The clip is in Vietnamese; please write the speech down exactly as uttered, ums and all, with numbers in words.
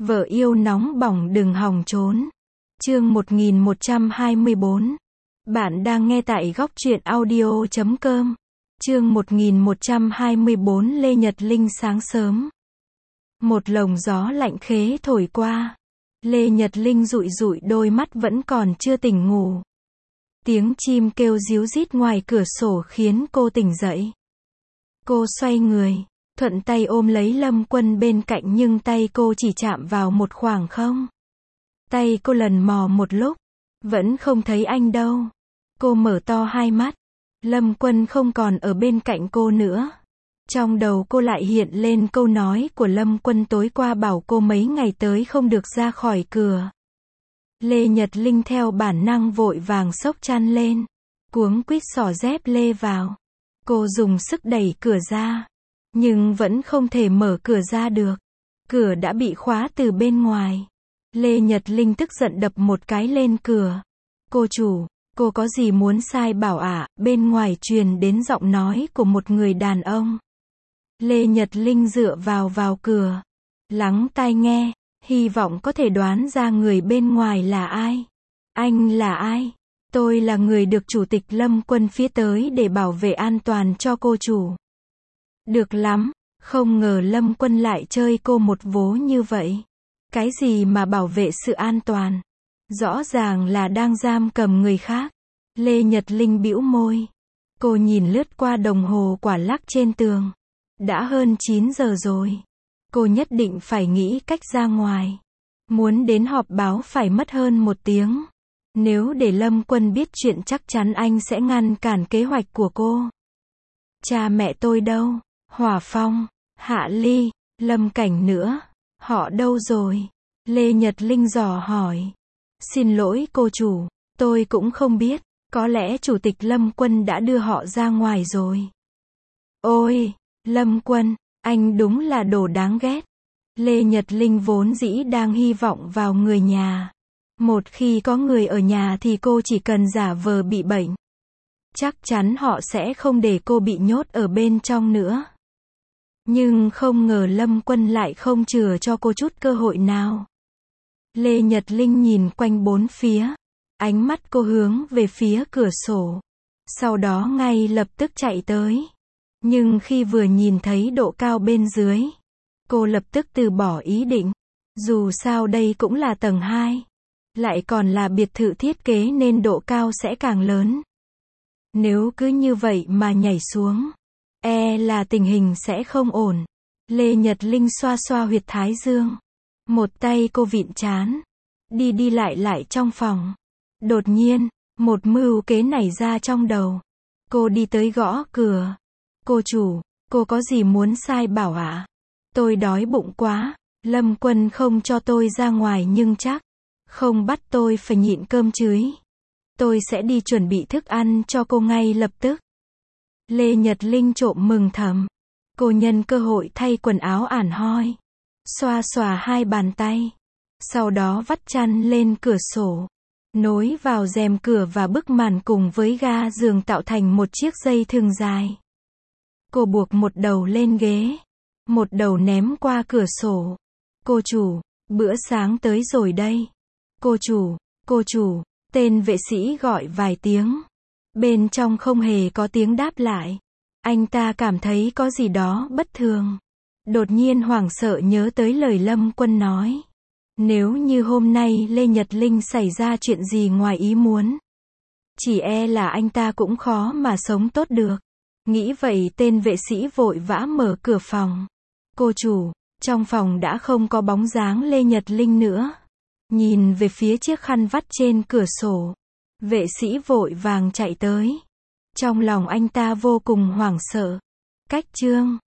Vợ yêu nóng bỏng đừng hòng trốn. Chương một nghìn một trăm hai mươi bốn. Bạn đang nghe tại góc truyện audio chấm com. Chương một nghìn một trăm hai mươi bốn Lê Nhật Linh sáng sớm. Một lồng gió lạnh khế thổi qua. Lê Nhật Linh dụi dụi đôi mắt vẫn còn chưa tỉnh ngủ. Tiếng chim kêu ríu rít ngoài cửa sổ khiến cô tỉnh dậy. Cô xoay người, thuận tay ôm lấy Lâm Quân bên cạnh nhưng tay cô chỉ chạm vào một khoảng không. Tay cô lần mò một lúc, vẫn không thấy anh đâu. Cô mở to hai mắt, Lâm Quân không còn ở bên cạnh cô nữa. Trong đầu cô lại hiện lên câu nói của Lâm Quân tối qua bảo cô mấy ngày tới không được ra khỏi cửa. Lê Nhật Linh theo bản năng vội vàng xốc chăn lên, cuống quýt xỏ dép lê vào. Cô dùng sức đẩy cửa ra, nhưng vẫn không thể mở cửa ra được. Cửa đã bị khóa từ bên ngoài. Lê Nhật Linh tức giận đập một cái lên cửa. Cô chủ, cô có gì muốn sai bảo ạ? À? Bên ngoài truyền đến giọng nói của một người đàn ông. Lê Nhật Linh dựa vào vào cửa, lắng tai nghe, hy vọng có thể đoán ra người bên ngoài là ai. Anh là ai? Tôi là người được Chủ tịch Lâm Quân phía tới để bảo vệ an toàn cho cô chủ. Được lắm, không ngờ Lâm Quân lại chơi cô một vố như vậy. Cái gì mà bảo vệ sự an toàn? Rõ ràng là đang giam cầm người khác. Lê Nhật Linh bĩu môi. Cô nhìn lướt qua đồng hồ quả lắc trên tường. Đã hơn chín giờ rồi. Cô nhất định phải nghĩ cách ra ngoài. Muốn đến họp báo phải mất hơn một tiếng. Nếu để Lâm Quân biết chuyện chắc chắn anh sẽ ngăn cản kế hoạch của cô. Cha mẹ tôi đâu? Hỏa Phong, Hạ Ly, Lâm Cảnh nữa. Họ đâu rồi? Lê Nhật Linh dò hỏi. Xin lỗi cô chủ, tôi cũng không biết. Có lẽ Chủ tịch Lâm Quân đã đưa họ ra ngoài rồi. Ôi, Lâm Quân, anh đúng là đồ đáng ghét. Lê Nhật Linh vốn dĩ đang hy vọng vào người nhà. Một khi có người ở nhà thì cô chỉ cần giả vờ bị bệnh. Chắc chắn họ sẽ không để cô bị nhốt ở bên trong nữa. Nhưng không ngờ Lâm Quân lại không chừa cho cô chút cơ hội nào. Lê Nhật Linh nhìn quanh bốn phía. Ánh mắt cô hướng về phía cửa sổ. Sau đó ngay lập tức chạy tới. Nhưng khi vừa nhìn thấy độ cao bên dưới, cô lập tức từ bỏ ý định. Dù sao đây cũng là tầng hai. Lại còn là biệt thự thiết kế nên độ cao sẽ càng lớn. Nếu cứ như vậy mà nhảy xuống, e là tình hình sẽ không ổn. Lê Nhật Linh xoa xoa huyệt thái dương. Một tay cô vịn trán. Đi đi lại lại trong phòng. Đột nhiên, một mưu kế nảy ra trong đầu. Cô đi tới gõ cửa. Cô chủ, cô có gì muốn sai bảo ạ? À? Tôi đói bụng quá. Lâm Quân không cho tôi ra ngoài nhưng chắc không bắt tôi phải nhịn cơm chưới. Tôi sẽ đi chuẩn bị thức ăn cho cô ngay lập tức. Lê Nhật Linh trộm mừng thầm. Cô nhân cơ hội thay quần áo ẳn hoi. Xoa xòa hai bàn tay. Sau đó vắt chăn lên cửa sổ. Nối vào rèm cửa và bức màn cùng với ga giường tạo thành một chiếc dây thừng dài. Cô buộc một đầu lên ghế. Một đầu ném qua cửa sổ. Cô chủ, bữa sáng tới rồi đây. Cô chủ, cô chủ, tên vệ sĩ gọi vài tiếng. Bên trong không hề có tiếng đáp lại. Anh ta cảm thấy có gì đó bất thường. Đột nhiên hoảng sợ nhớ tới lời Lâm Quân nói. Nếu như hôm nay Lê Nhật Linh xảy ra chuyện gì ngoài ý muốn, chỉ e là anh ta cũng khó mà sống tốt được. Nghĩ vậy tên vệ sĩ vội vã mở cửa phòng. Cô chủ, trong phòng đã không có bóng dáng Lê Nhật Linh nữa. Nhìn về phía chiếc khăn vắt trên cửa sổ. Vệ sĩ vội vàng chạy tới. Trong lòng anh ta vô cùng hoảng sợ. Cách chương